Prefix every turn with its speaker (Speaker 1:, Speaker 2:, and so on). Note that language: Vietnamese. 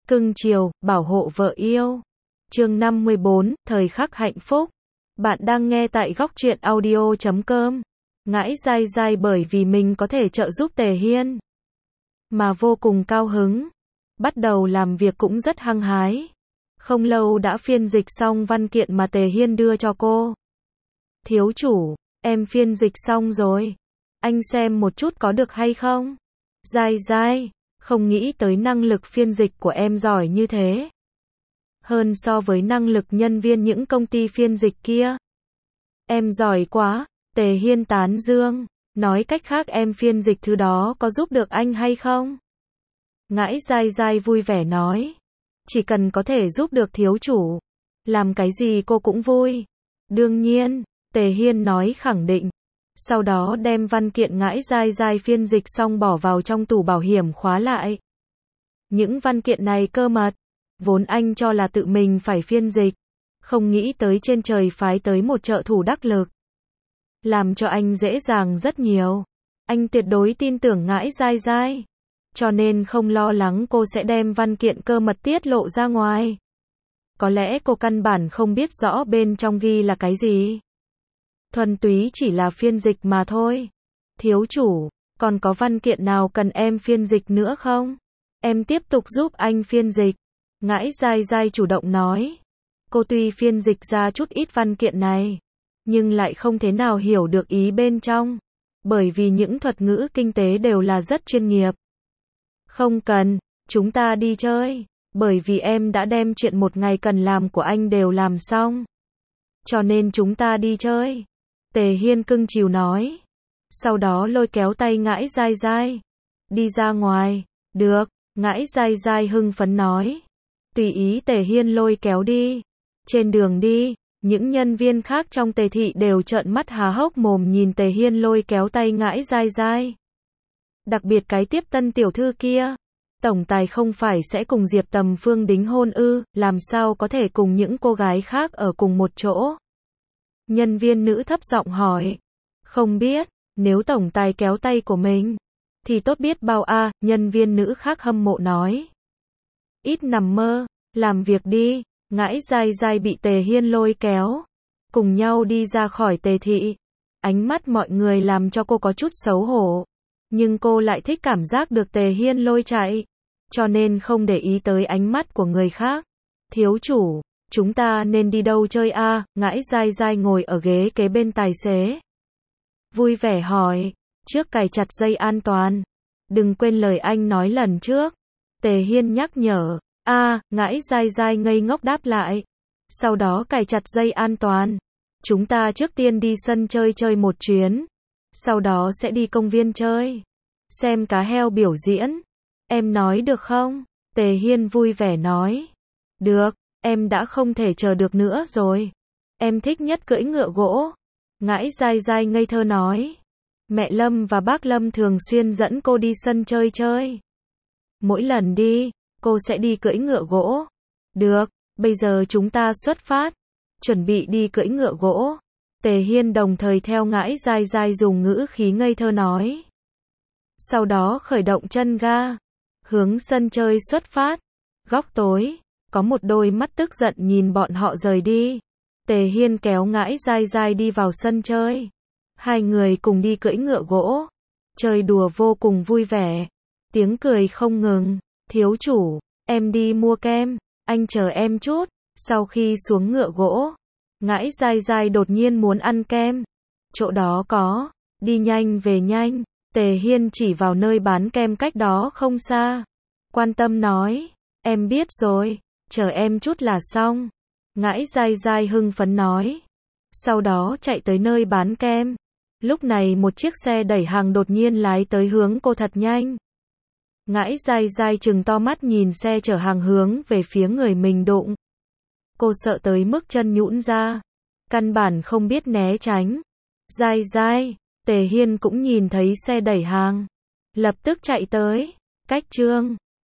Speaker 1: cưng chiều, bảo hộ vợ yêu. Chương 54, thời khắc hạnh phúc. Bạn đang nghe tại góc truyện audio.com. Ngãi dai dai bởi vì mình có thể trợ giúp Tề Hiên mà vô cùng cao hứng. Bắt đầu làm việc cũng rất hăng hái. Không lâu đã phiên dịch xong văn kiện mà Tề Hiên đưa cho cô. Thiếu chủ, em phiên dịch xong rồi. Anh xem một chút có được hay không? Dai dai, không nghĩ tới năng lực phiên dịch của em giỏi như thế. Hơn so với năng lực nhân viên những công ty phiên dịch kia. Em giỏi quá, Tề Hiên tán dương. Nói cách khác em phiên dịch thứ đó có giúp được anh hay không? Ngãi dai dai vui vẻ nói. Chỉ cần có thể giúp được thiếu chủ. Làm cái gì cô cũng vui. Đương nhiên, Tề Hiên nói khẳng định. Sau đó đem văn kiện ngãi dai dai phiên dịch xong bỏ vào trong tủ bảo hiểm khóa lại. Những văn kiện này cơ mật. Vốn anh cho là tự mình phải phiên dịch. Không nghĩ tới trên trời phái tới một trợ thủ đắc lực. Làm cho anh dễ dàng rất nhiều. Anh tuyệt đối tin tưởng ngãi dai dai. Cho nên không lo lắng cô sẽ đem văn kiện cơ mật tiết lộ ra ngoài. Có lẽ cô căn bản không biết rõ bên trong ghi là cái gì. Thuần túy chỉ là phiên dịch mà thôi. Thiếu chủ, còn có văn kiện nào cần em phiên dịch nữa không? Em tiếp tục giúp anh phiên dịch. Ngãi dai dai chủ động nói. Cô tuy phiên dịch ra chút ít văn kiện này, nhưng lại không thế nào hiểu được ý bên trong. Bởi vì những thuật ngữ kinh tế đều là rất chuyên nghiệp. Không cần, chúng ta đi chơi. Bởi vì em đã đem chuyện một ngày cần làm của anh đều làm xong. Cho nên chúng ta đi chơi. Tề Hiên cưng chiều nói. Sau đó lôi kéo tay ngãi dai dai. Đi ra ngoài. Được, ngãi dai dai hưng phấn nói. Tùy ý Tề Hiên lôi kéo đi. Trên đường đi, những nhân viên khác trong Tề thị đều trợn mắt há hốc mồm nhìn Tề Hiên lôi kéo tay ngãi dai dai. Đặc biệt cái tiếp tân tiểu thư kia. Tổng tài không phải sẽ cùng Diệp Tầm Phương đính hôn ư, làm sao có thể cùng những cô gái khác ở cùng một chỗ? Nhân viên nữ thấp giọng hỏi. Không biết, nếu tổng tài kéo tay của mình, thì tốt biết bao a, nhân viên nữ khác hâm mộ nói. Ít nằm mơ, làm việc đi, ngãi dai dai bị Tề Hiên lôi kéo. Cùng nhau đi ra khỏi Tề thị. Ánh mắt mọi người làm cho cô có chút xấu hổ. Nhưng cô lại thích cảm giác được Tề Hiên lôi chạy. Cho nên không để ý tới ánh mắt của người khác. Thiếu chủ, chúng ta nên đi đâu chơi a? Ngãi dai dai ngồi ở ghế kế bên tài xế. Vui vẻ hỏi, trước cài chặt dây an toàn. Đừng quên lời anh nói lần trước. Tề Hiên nhắc nhở. Ngãi dai dai ngây ngốc đáp lại. Sau đó cài chặt dây an toàn. Chúng ta trước tiên đi sân chơi chơi một chuyến. Sau đó sẽ đi công viên chơi. Xem cá heo biểu diễn. Em nói được không? Tề Hiên vui vẻ nói. Được, em đã không thể chờ được nữa rồi. Em thích nhất cưỡi ngựa gỗ. Ngãi dai dai ngây thơ nói. Mẹ Lâm và bác Lâm thường xuyên dẫn cô đi sân chơi chơi. Mỗi lần đi, cô sẽ đi cưỡi ngựa gỗ. Được, bây giờ chúng ta xuất phát. Chuẩn bị đi cưỡi ngựa gỗ. Tề Hiên đồng thời theo ngãi dai dai dùng ngữ khí ngây thơ nói. Sau đó khởi động chân ga. Hướng sân chơi xuất phát. Góc tối, có một đôi mắt tức giận nhìn bọn họ rời đi. Tề Hiên kéo ngãi dai dai đi vào sân chơi. Hai người cùng đi cưỡi ngựa gỗ. Chơi đùa vô cùng vui vẻ. Tiếng cười không ngừng. Thiếu chủ, em đi mua kem. Anh chờ em chút. Sau khi xuống ngựa gỗ, ngãi dai dai đột nhiên muốn ăn kem. Chỗ đó có. Đi nhanh về nhanh. Tề Hiên chỉ vào nơi bán kem cách đó không xa. Quan tâm nói. Em biết rồi. Chờ em chút là xong. Ngãi dai dai hưng phấn nói. Sau đó chạy tới nơi bán kem. Lúc này một chiếc xe đẩy hàng đột nhiên lái tới hướng cô thật nhanh. Ngãi dai dai trừng to mắt nhìn xe chở hàng hướng về phía người mình đụng. Cô sợ tới mức chân nhũn ra. Căn bản không biết né tránh. Dai dai, Tề Hiên cũng nhìn thấy xe đẩy hàng. Lập tức chạy tới. Cách chương